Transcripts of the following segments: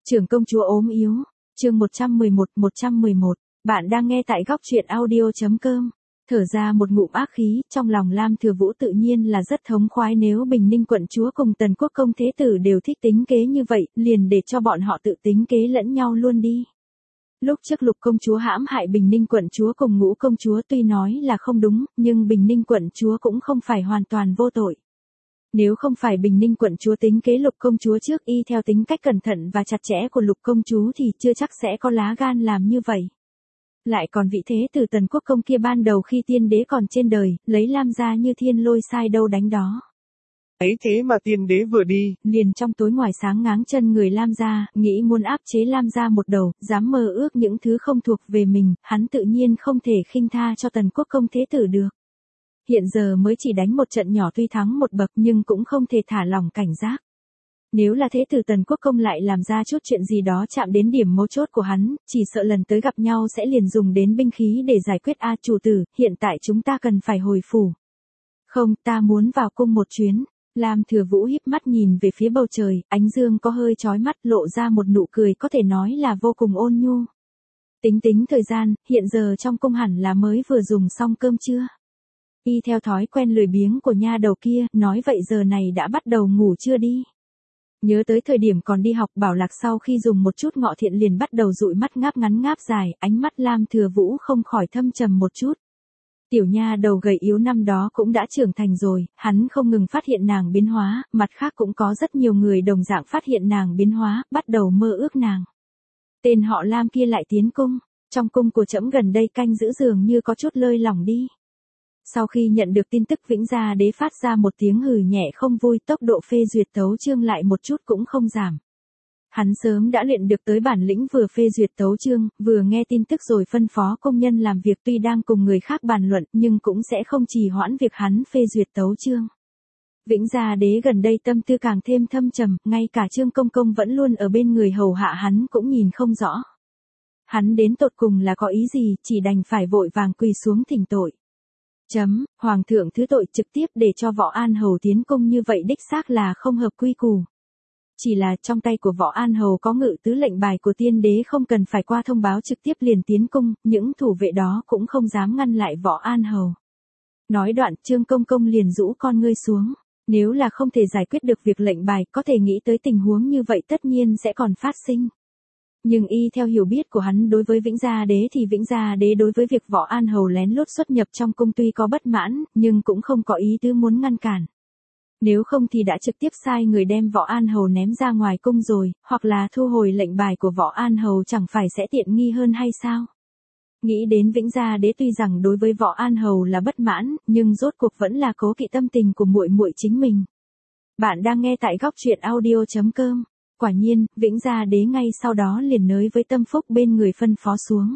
Trưởng công chúa ốm yếu, chương 111. Bạn đang nghe tại góc truyện audio.com. Thở ra một ngụm ác khí, trong lòng Lam Thừa Vũ tự nhiên là rất thống khoái nếu Bình Ninh quận chúa cùng Tần Quốc công thế tử đều thích tính kế như vậy, liền để cho bọn họ tự tính kế lẫn nhau luôn đi. Lúc trước Lục công chúa hãm hại Bình Ninh quận chúa cùng Ngũ công chúa tuy nói là không đúng, nhưng Bình Ninh quận chúa cũng không phải hoàn toàn vô tội. Nếu không phải Bình Ninh quận chúa tính kế Lục công chúa trước y theo tính cách cẩn thận và chặt chẽ của Lục công chúa thì chưa chắc sẽ có lá gan làm như vậy. Lại còn vị thế từ Tần Quốc công kia ban đầu khi tiên đế còn trên đời, lấy Lam gia như thiên lôi sai đâu đánh đó. Ấy thế mà tiên đế vừa đi, liền trong tối ngoài sáng ngáng chân người Lam gia, nghĩ muốn áp chế Lam gia một đầu, dám mơ ước những thứ không thuộc về mình, hắn tự nhiên không thể khinh tha cho Tần Quốc công thế tử được. Hiện giờ mới chỉ đánh một trận nhỏ tuy thắng một bậc nhưng cũng không thể thả lỏng cảnh giác. Nếu là thế tử Tần Quốc công lại làm ra chút chuyện gì đó chạm đến điểm mấu chốt của hắn, chỉ sợ lần tới gặp nhau sẽ liền dùng đến binh khí để giải quyết. Chủ tử, hiện tại chúng ta cần phải hồi phủ. Không, ta muốn vào cung một chuyến. Lam Thừa Vũ híp mắt nhìn về phía bầu trời, ánh dương có hơi chói mắt lộ ra một nụ cười có thể nói là vô cùng ôn nhu. Tính thời gian, hiện giờ trong cung hẳn là mới vừa dùng xong cơm trưa. Y theo thói quen lười biếng của nha đầu kia, nói vậy giờ này đã bắt đầu ngủ chưa đi. Nhớ tới thời điểm còn đi học Bảo Lạc sau khi dùng một chút ngọ thiện liền bắt đầu dụi mắt ngáp ngắn ngáp dài, ánh mắt Lam Thừa Vũ không khỏi thâm trầm một chút. Tiểu nha đầu gầy yếu năm đó cũng đã trưởng thành rồi, hắn không ngừng phát hiện nàng biến hóa, mặt khác cũng có rất nhiều người đồng dạng phát hiện nàng biến hóa, bắt đầu mơ ước nàng. Tên họ Lam kia lại tiến cung, trong cung của trẫm gần đây canh giữ dường như có chút lơi lỏng đi. Sau khi nhận được tin tức Vĩnh Gia Đế phát ra một tiếng hừ nhẹ không vui, tốc độ phê duyệt tấu chương lại một chút cũng không giảm. Hắn sớm đã luyện được tới bản lĩnh vừa phê duyệt tấu chương, vừa nghe tin tức rồi phân phó công nhân làm việc, tuy đang cùng người khác bàn luận nhưng cũng sẽ không trì hoãn việc hắn phê duyệt tấu chương. Vĩnh Gia Đế gần đây tâm tư càng thêm thâm trầm, ngay cả Trương Công Công vẫn luôn ở bên người hầu hạ hắn cũng nhìn không rõ. Hắn đến tột cùng là có ý gì, chỉ đành phải vội vàng quỳ xuống thỉnh tội. Hoàng thượng thứ tội, trực tiếp để cho Võ An Hầu tiến cung như vậy đích xác là không hợp quy củ. Chỉ là trong tay của Võ An Hầu có ngự tứ lệnh bài của tiên đế, không cần phải qua thông báo trực tiếp liền tiến cung, những thủ vệ đó cũng không dám ngăn lại Võ An Hầu. Nói đoạn Trương Công Công liền rũ con ngươi xuống, nếu là không thể giải quyết được việc lệnh bài, có thể nghĩ tới tình huống như vậy tất nhiên sẽ còn phát sinh. Nhưng y theo hiểu biết của hắn đối với Vĩnh Gia Đế thì Vĩnh Gia Đế đối với việc Võ An Hầu lén lút xuất nhập trong cung tuy có bất mãn, nhưng cũng không có ý tứ muốn ngăn cản. Nếu không thì đã trực tiếp sai người đem Võ An Hầu ném ra ngoài cung rồi, hoặc là thu hồi lệnh bài của Võ An Hầu chẳng phải sẽ tiện nghi hơn hay sao? Nghĩ đến Vĩnh Gia Đế tuy rằng đối với Võ An Hầu là bất mãn, nhưng rốt cuộc vẫn là cố kỵ tâm tình của muội muội chính mình. Bạn đang nghe tại góc truyện audio.com. Quả nhiên, Vĩnh Gia Đế ngay sau đó liền nới với Tâm Phúc bên người phân phó xuống.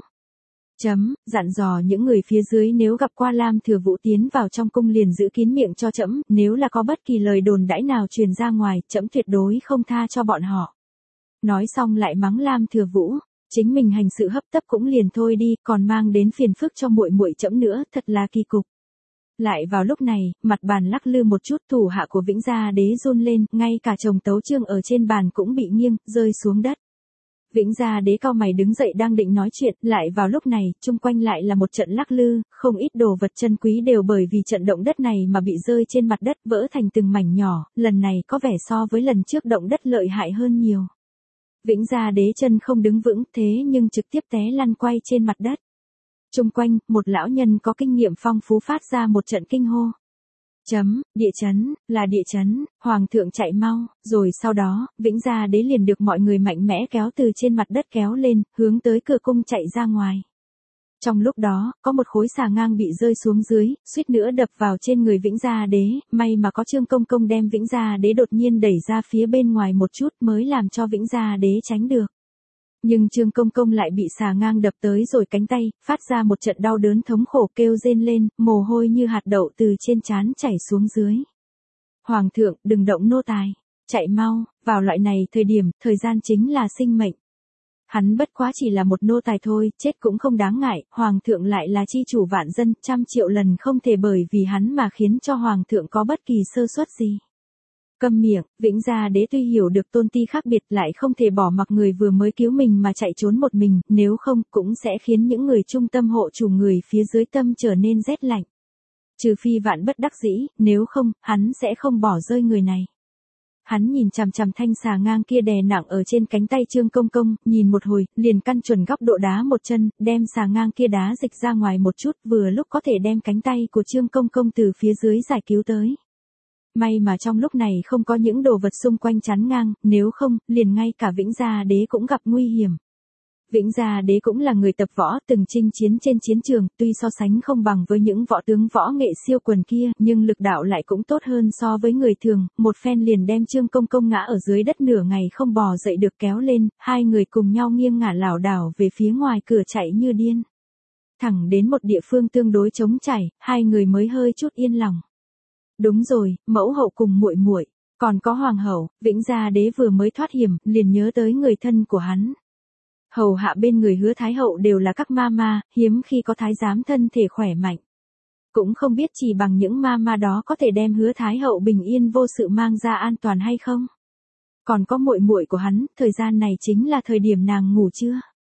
Dặn dò những người phía dưới nếu gặp qua Lam Thừa Vũ tiến vào trong cung liền giữ kín miệng cho trẫm, nếu là có bất kỳ lời đồn đãi nào truyền ra ngoài, trẫm tuyệt đối không tha cho bọn họ. Nói xong lại mắng Lam Thừa Vũ, chính mình hành sự hấp tấp cũng liền thôi đi, còn mang đến phiền phức cho muội muội trẫm nữa, thật là kỳ cục. Lại vào lúc này, mặt bàn lắc lư một chút, thủ hạ của Vĩnh Gia Đế run lên, ngay cả chồng tấu chương ở trên bàn cũng bị nghiêng, rơi xuống đất. Vĩnh Gia Đế cau mày đứng dậy đang định nói chuyện, lại vào lúc này, chung quanh lại là một trận lắc lư, không ít đồ vật chân quý đều bởi vì trận động đất này mà bị rơi trên mặt đất, vỡ thành từng mảnh nhỏ, lần này có vẻ so với lần trước động đất lợi hại hơn nhiều. Vĩnh Gia Đế chân không đứng vững, thế nhưng trực tiếp té lăn quay trên mặt đất. Chung quanh, một lão nhân có kinh nghiệm phong phú phát ra một trận kinh hô. Địa chấn, là địa chấn, Hoàng thượng chạy mau, rồi sau đó, Vĩnh Gia Đế liền được mọi người mạnh mẽ kéo từ trên mặt đất kéo lên, hướng tới cửa cung chạy ra ngoài. Trong lúc đó, có một khối xà ngang bị rơi xuống dưới, suýt nữa đập vào trên người Vĩnh Gia Đế, may mà có Trương Công Công đem Vĩnh Gia Đế đột nhiên đẩy ra phía bên ngoài một chút mới làm cho Vĩnh Gia Đế tránh được. Nhưng Trương Công Công lại bị xà ngang đập tới rồi cánh tay, phát ra một trận đau đớn thống khổ kêu rên lên, mồ hôi như hạt đậu từ trên trán chảy xuống dưới. Hoàng thượng, đừng động nô tài, chạy mau, vào loại này thời gian chính là sinh mệnh. Hắn bất quá chỉ là một nô tài thôi, chết cũng không đáng ngại, Hoàng thượng lại là chi chủ vạn dân, 100 triệu lần không thể bởi vì hắn mà khiến cho Hoàng thượng có bất kỳ sơ suất gì. Câm miệng, Vĩnh Gia Đế tuy hiểu được Tôn Ti khác biệt lại không thể bỏ mặc người vừa mới cứu mình mà chạy trốn một mình, nếu không cũng sẽ khiến những người trung tâm hộ chủ người phía dưới tâm trở nên rét lạnh. Trừ phi vạn bất đắc dĩ, nếu không, hắn sẽ không bỏ rơi người này. Hắn nhìn chằm chằm thanh xà ngang kia đè nặng ở trên cánh tay Trương Công Công, nhìn một hồi, liền căn chuẩn góc độ đá một chân, đem xà ngang kia đá dịch ra ngoài một chút, vừa lúc có thể đem cánh tay của Trương Công Công từ phía dưới giải cứu tới. May mà trong lúc này không có những đồ vật xung quanh chắn ngang, nếu không, liền ngay cả Vĩnh Gia Đế cũng gặp nguy hiểm. Vĩnh Gia Đế cũng là người tập võ, từng chinh chiến trên chiến trường, tuy so sánh không bằng với những võ tướng võ nghệ siêu quần kia, nhưng lực đạo lại cũng tốt hơn so với người thường, một phen liền đem Trương Công Công ngã ở dưới đất nửa ngày không bò dậy được kéo lên, hai người cùng nhau nghiêng ngả lảo đảo về phía ngoài cửa chạy như điên. Thẳng đến một địa phương tương đối trống trải, hai người mới hơi chút yên lòng. Đúng rồi, mẫu hậu cùng muội muội, còn có hoàng hậu. Vĩnh Gia Đế vừa mới thoát hiểm, liền nhớ tới người thân của hắn. Hầu hạ bên người Hứa Thái hậu đều là các ma, hiếm khi có thái giám thân thể khỏe mạnh. Cũng không biết chỉ bằng những ma đó có thể đem Hứa Thái hậu bình yên vô sự mang ra an toàn hay không. Còn có muội muội của hắn, thời gian này chính là thời điểm nàng ngủ trưa.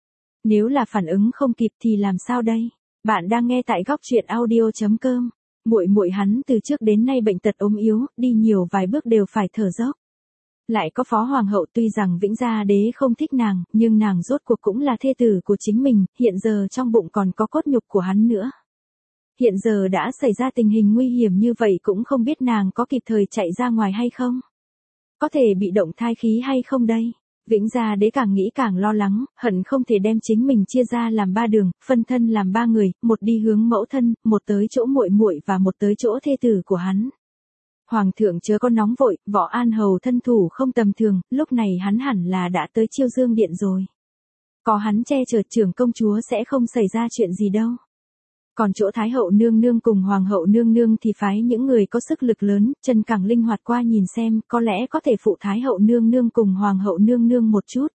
Nếu là phản ứng không kịp thì làm sao đây? Bạn đang nghe tại góc truyện audio.com. Muội hắn từ trước đến nay bệnh tật ốm yếu, đi nhiều vài bước đều phải thở dốc. Lại có phó hoàng hậu, tuy rằng Vĩnh Gia Đế không thích nàng, nhưng nàng rốt cuộc cũng là thê tử của chính mình, hiện giờ trong bụng còn có cốt nhục của hắn nữa. Hiện giờ đã xảy ra tình hình nguy hiểm như vậy cũng không biết nàng có kịp thời chạy ra ngoài hay không. Có thể bị động thai khí hay không đây? Vĩnh Gia Đế càng nghĩ càng lo lắng, hận không thể đem chính mình chia ra làm ba đường, phân thân làm ba người, một đi hướng mẫu thân, một tới chỗ muội muội và một tới chỗ thê tử của hắn. Hoàng thượng chớ có nóng vội, Võ An Hầu thân thủ không tầm thường, lúc này hắn hẳn là đã tới Chiêu Dương Điện rồi. Có hắn che chở trưởng công chúa sẽ không xảy ra chuyện gì đâu. Còn chỗ Thái hậu nương nương cùng Hoàng hậu nương nương thì phái những người có sức lực lớn, chân cẳng linh hoạt qua nhìn xem, có lẽ có thể phụ Thái hậu nương nương cùng Hoàng hậu nương nương một chút.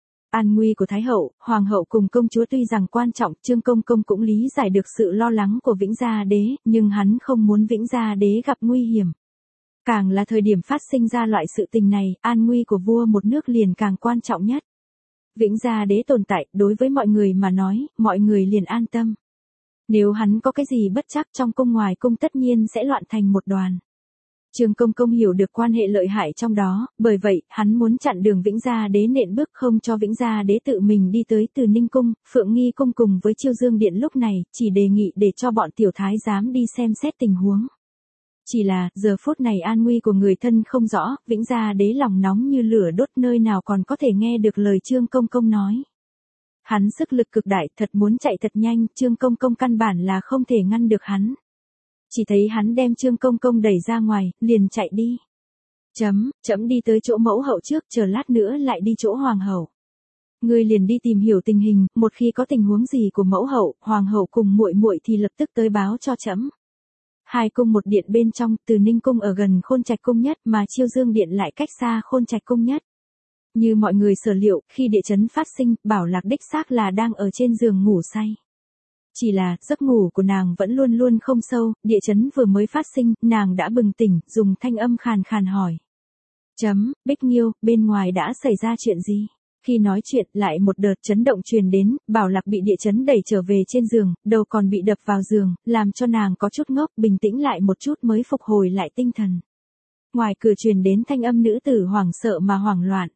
An nguy của Thái hậu, Hoàng hậu cùng công chúa tuy rằng quan trọng, Trương Công Công cũng lý giải được sự lo lắng của Vĩnh Gia Đế, nhưng hắn không muốn Vĩnh Gia Đế gặp nguy hiểm. Càng là thời điểm phát sinh ra loại sự tình này, an nguy của vua một nước liền càng quan trọng nhất. Vĩnh Gia Đế tồn tại, đối với mọi người mà nói, mọi người liền an tâm. Nếu hắn có cái gì bất trắc trong cung ngoài cung tất nhiên sẽ loạn thành một đoàn. Trương Công Công hiểu được quan hệ lợi hại trong đó, bởi vậy, hắn muốn chặn đường Vĩnh Gia Đế nện bước không cho Vĩnh Gia Đế tự mình đi tới Từ Ninh Cung, Phượng Nghi Cung cùng với Chiêu Dương Điện lúc này, chỉ đề nghị để cho bọn tiểu thái giám đi xem xét tình huống. Chỉ là, giờ phút này an nguy của người thân không rõ, Vĩnh Gia Đế lòng nóng như lửa đốt nơi nào còn có thể nghe được lời Trương Công Công nói. Hắn sức lực cực đại, thật muốn chạy thật nhanh, Trương Công Công căn bản là không thể ngăn được hắn. Chỉ thấy hắn đem Trương Công Công đẩy ra ngoài, liền chạy đi. Chấm đi tới chỗ mẫu hậu trước, chờ lát nữa lại đi chỗ hoàng hậu. Ngươi liền đi tìm hiểu tình hình, một khi có tình huống gì của mẫu hậu, hoàng hậu cùng muội thì lập tức tới báo cho chấm. Hai cung một điện bên trong, Từ Ninh Cung ở gần Khôn Trạch Cung nhất mà Chiêu Dương Điện lại cách xa Khôn Trạch Cung nhất. Như mọi người sở liệu, khi địa chấn phát sinh, Bảo Lạc đích xác là đang ở trên giường ngủ say. Chỉ là, giấc ngủ của nàng vẫn luôn luôn không sâu, địa chấn vừa mới phát sinh, nàng đã bừng tỉnh, dùng thanh âm khàn khàn hỏi. Bích Nghiêu, bên ngoài đã xảy ra chuyện gì? Khi nói chuyện, lại một đợt chấn động truyền đến, Bảo Lạc bị địa chấn đẩy trở về trên giường, đầu còn bị đập vào giường, làm cho nàng có chút ngốc, bình tĩnh lại một chút mới phục hồi lại tinh thần. Ngoài cửa truyền đến thanh âm nữ tử hoảng sợ mà hoảng loạn.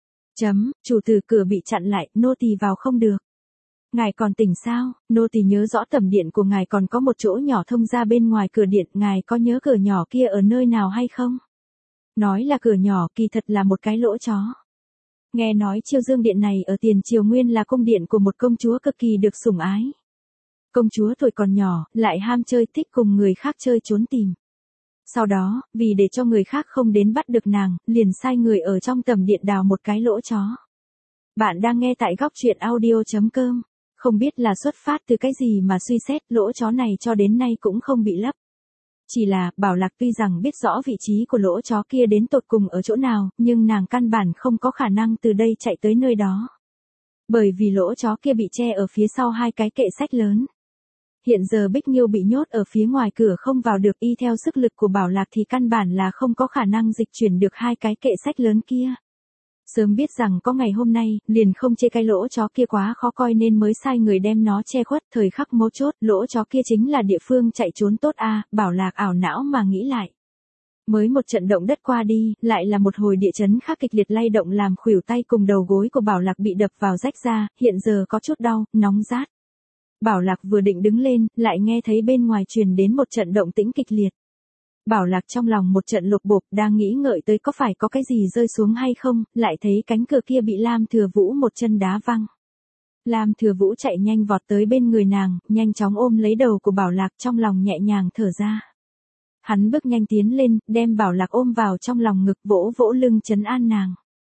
Chủ tử, cửa bị chặn lại, nô tỳ vào không được. Ngài còn tỉnh sao? Nô tỳ nhớ rõ tẩm điện của ngài còn có một chỗ nhỏ thông ra bên ngoài cửa điện, ngài có nhớ cửa nhỏ kia ở nơi nào hay không? Nói là cửa nhỏ, kỳ thật là một cái lỗ chó. Nghe nói Chiêu Dương Điện này ở tiền triều nguyên là cung điện của một công chúa cực kỳ được sủng ái. Công chúa tuổi còn nhỏ, lại ham chơi, thích cùng người khác chơi trốn tìm. Sau đó, vì để cho người khác không đến bắt được nàng, liền sai người ở trong tẩm điện đào một cái lỗ chó. Bạn đang nghe tại góc truyện audio.com. Không biết là xuất phát từ cái gì mà suy xét, lỗ chó này cho đến nay cũng không bị lấp. Chỉ là, Bảo Lạc tuy rằng biết rõ vị trí của lỗ chó kia đến tột cùng ở chỗ nào, nhưng nàng căn bản không có khả năng từ đây chạy tới nơi đó. Bởi vì lỗ chó kia bị che ở phía sau hai cái kệ sách lớn. Hiện giờ Bích Nghiêu bị nhốt ở phía ngoài cửa không vào được, y theo sức lực của Bảo Lạc thì căn bản là không có khả năng dịch chuyển được hai cái kệ sách lớn kia. Sớm biết rằng có ngày hôm nay, liền không chê cái lỗ chó kia quá khó coi nên mới sai người đem nó che khuất. Thời khắc mấu chốt, lỗ chó kia chính là địa phương chạy trốn tốt a. Bảo Lạc ảo não mà nghĩ lại. Mới một trận động đất qua đi, lại là một hồi địa chấn khác kịch liệt lay động làm khuỷu tay cùng đầu gối của Bảo Lạc bị đập vào rách ra, hiện giờ có chút đau, nóng rát. Bảo Lạc vừa định đứng lên, lại nghe thấy bên ngoài truyền đến một trận động tĩnh kịch liệt. Bảo Lạc trong lòng một trận lục bộp, đang nghĩ ngợi tới có phải có cái gì rơi xuống hay không, lại thấy cánh cửa kia bị Lam Thừa Vũ một chân đá văng. Lam Thừa Vũ chạy nhanh vọt tới bên người nàng, nhanh chóng ôm lấy đầu của Bảo Lạc, trong lòng nhẹ nhàng thở ra. Hắn bước nhanh tiến lên, đem Bảo Lạc ôm vào trong lòng ngực, vỗ vỗ lưng trấn an nàng.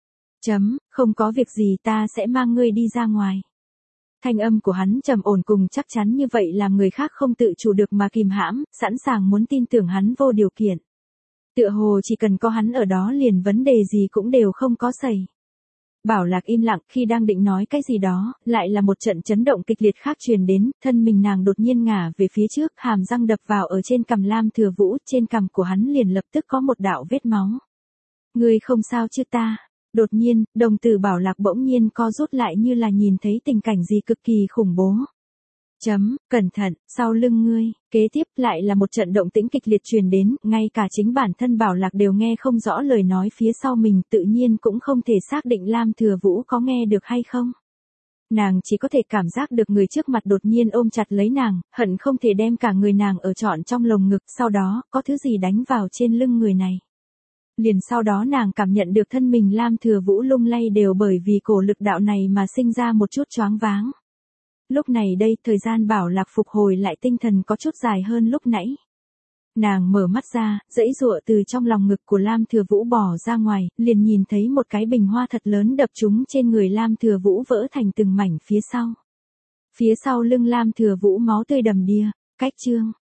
Không có việc gì, ta sẽ mang ngươi đi ra ngoài. Thanh âm của hắn trầm ổn cùng chắc chắn như vậy làm người khác không tự chủ được mà kìm hãm, sẵn sàng muốn tin tưởng hắn vô điều kiện. Tựa hồ chỉ cần có hắn ở đó liền vấn đề gì cũng đều không có xảy. Bảo Lạc im lặng, khi đang định nói cái gì đó, lại là một trận chấn động kịch liệt khác truyền đến, thân mình nàng đột nhiên ngả về phía trước, hàm răng đập vào ở trên cằm Lam Thừa Vũ, trên cằm của hắn liền lập tức có một đạo vết máu. Ngươi không sao chứ ta? Đột nhiên, đồng tử Bảo Lạc bỗng nhiên co rút lại như là nhìn thấy tình cảnh gì cực kỳ khủng bố. Cẩn thận, sau lưng ngươi. Kế tiếp lại là một trận động tĩnh kịch liệt truyền đến, ngay cả chính bản thân Bảo Lạc đều nghe không rõ lời nói phía sau mình, tự nhiên cũng không thể xác định Lam Thừa Vũ có nghe được hay không. Nàng chỉ có thể cảm giác được người trước mặt đột nhiên ôm chặt lấy nàng, hận không thể đem cả người nàng ở trọn trong lồng ngực, sau đó, có thứ gì đánh vào trên lưng người này. Liền sau đó nàng cảm nhận được thân mình Lam Thừa Vũ lung lay đều bởi vì cổ lực đạo này mà sinh ra một chút choáng váng. Lúc này đây, thời gian Bảo Lạc phục hồi lại tinh thần có chút dài hơn lúc nãy. Nàng mở mắt ra, giãy giụa từ trong lòng ngực của Lam Thừa Vũ bò ra ngoài, liền nhìn thấy một cái bình hoa thật lớn đập trúng trên người Lam Thừa Vũ vỡ thành từng mảnh phía sau. Phía sau lưng Lam Thừa Vũ máu tươi đầm đìa. Cách chương